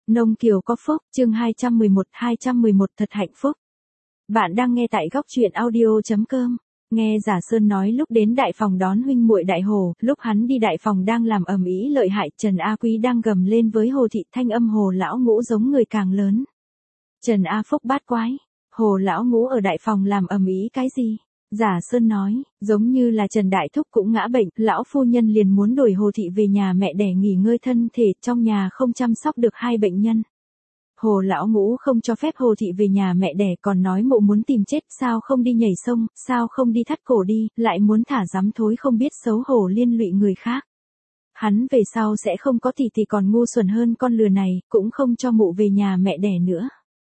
Nông Kiều có phúc, chương 211 thật hạnh phúc. Bạn đang nghe tại góc truyện audio.com. Nghe Giả Sơn nói lúc đến đại phòng đón huynh muội Đại Hồ, lúc hắn đi đại phòng đang làm ầm ĩ lợi hại, Trần A Quý đang gầm lên với Hồ Thị, thanh âm Hồ lão ngũ giống người càng lớn. Trần A Phúc bát quái, Hồ lão ngũ ở đại phòng làm ầm ĩ cái gì? Giả Sơn nói, giống như là Trần Đại Thúc cũng ngã bệnh, lão phu nhân liền muốn đuổi Hồ Thị về nhà mẹ đẻ nghỉ ngơi thân thể, trong nhà không chăm sóc được hai bệnh nhân. Hồ lão ngũ không cho phép Hồ Thị về nhà mẹ đẻ, còn nói mụ muốn tìm chết, sao không đi nhảy sông, sao không đi thắt cổ đi, lại muốn thả rắm thối không biết xấu hổ liên lụy người khác. Hắn về sau sẽ không có thì còn ngu xuẩn hơn con lừa này, cũng không cho mụ về nhà mẹ đẻ nữa.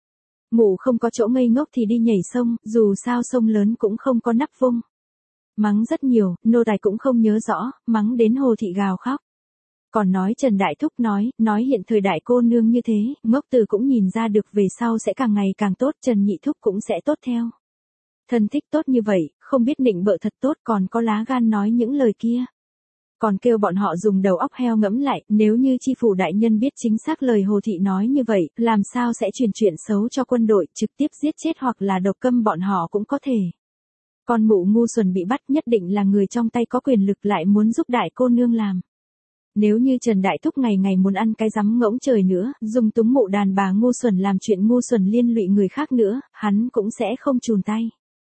Mụ không có chỗ ngây ngốc thì đi nhảy sông, dù sao sông lớn cũng không có nắp vung. Mắng rất nhiều, nô tài cũng không nhớ rõ, mắng đến Hồ Thị gào khóc. Còn nói Trần Đại Thúc nói hiện thời đại cô nương như thế, ngốc từ cũng nhìn ra được về sau sẽ càng ngày càng tốt, Trần Nhị Thúc cũng sẽ tốt theo. Thân thích tốt như vậy, không biết nịnh bợ thật tốt, còn có lá gan nói những lời kia. Còn kêu bọn họ dùng đầu óc heo ngẫm lại, nếu như chi phủ đại nhân biết chính xác lời Hồ Thị nói như vậy, làm sao sẽ truyền chuyện xấu cho quân đội, trực tiếp giết chết hoặc là độc câm bọn họ cũng có thể. Con mụ ngu xuẩn bị bắt nhất định là người trong tay có quyền lực lại muốn giúp đại cô nương làm. Nếu như Trần Đại Thúc ngày ngày muốn ăn cái rắm ngỗng trời nữa, dùng túng mụ đàn bà ngu xuẩn làm chuyện ngu xuẩn liên lụy người khác nữa, hắn cũng sẽ không chùn tay.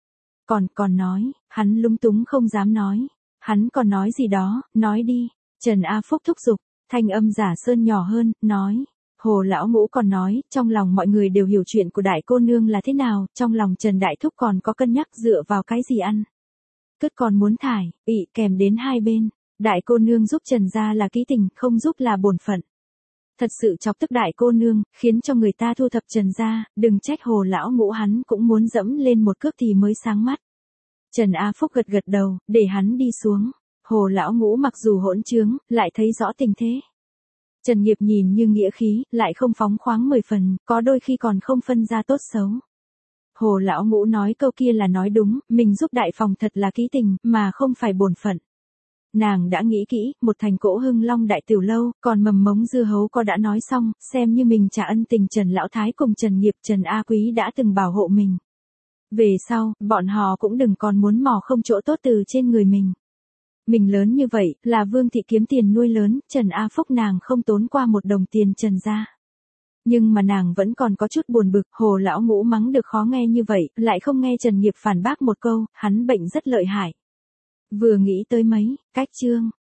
Còn nói, hắn lúng túng không dám nói. Hắn còn nói gì đó, nói đi. Trần A Phúc thúc giục, thanh âm Giả Sơn nhỏ hơn, nói. Hồ lão ngũ còn nói, trong lòng mọi người đều hiểu chuyện của đại cô nương là thế nào, trong lòng Trần Đại Thúc còn có cân nhắc dựa vào cái gì ăn. Cứt còn muốn thải, ị kèm đến hai bên. Đại cô nương giúp Trần gia là ký tình, không giúp là bổn phận. Thật sự chọc tức đại cô nương, khiến cho người ta thu thập Trần gia, đừng trách Hồ lão ngũ hắn cũng muốn dẫm lên một cước thì mới sáng mắt. Trần A Phúc gật gật đầu, để hắn đi xuống. Hồ lão ngũ mặc dù hỗn trướng, lại thấy rõ tình thế. Trần Nghiệp nhìn như nghĩa khí, lại không phóng khoáng 10 phần, có đôi khi còn không phân ra tốt xấu. Hồ lão ngũ nói câu kia là nói đúng, mình giúp đại phòng thật là ký tình, mà không phải bổn phận. Nàng đã nghĩ kỹ, một thành Cỗ Hưng Long đại tiểu lâu, còn mầm mống dưa hấu có đã nói xong, xem như mình trả ân tình Trần Lão Thái cùng Trần Nghiệp Trần A Quý đã từng bảo hộ mình. Về sau, bọn họ cũng đừng còn muốn mò không chỗ tốt từ trên người mình. Mình lớn như vậy, là Vương Thị kiếm tiền nuôi lớn, Trần A Phúc nàng không tốn qua một đồng tiền Trần gia. Nhưng mà nàng vẫn còn có chút buồn bực, Hồ lão ngũ mắng được khó nghe như vậy, lại không nghe Trần Nghiệp phản bác một câu, hắn bệnh rất lợi hại. Vừa nghĩ tới mấy, cách chương,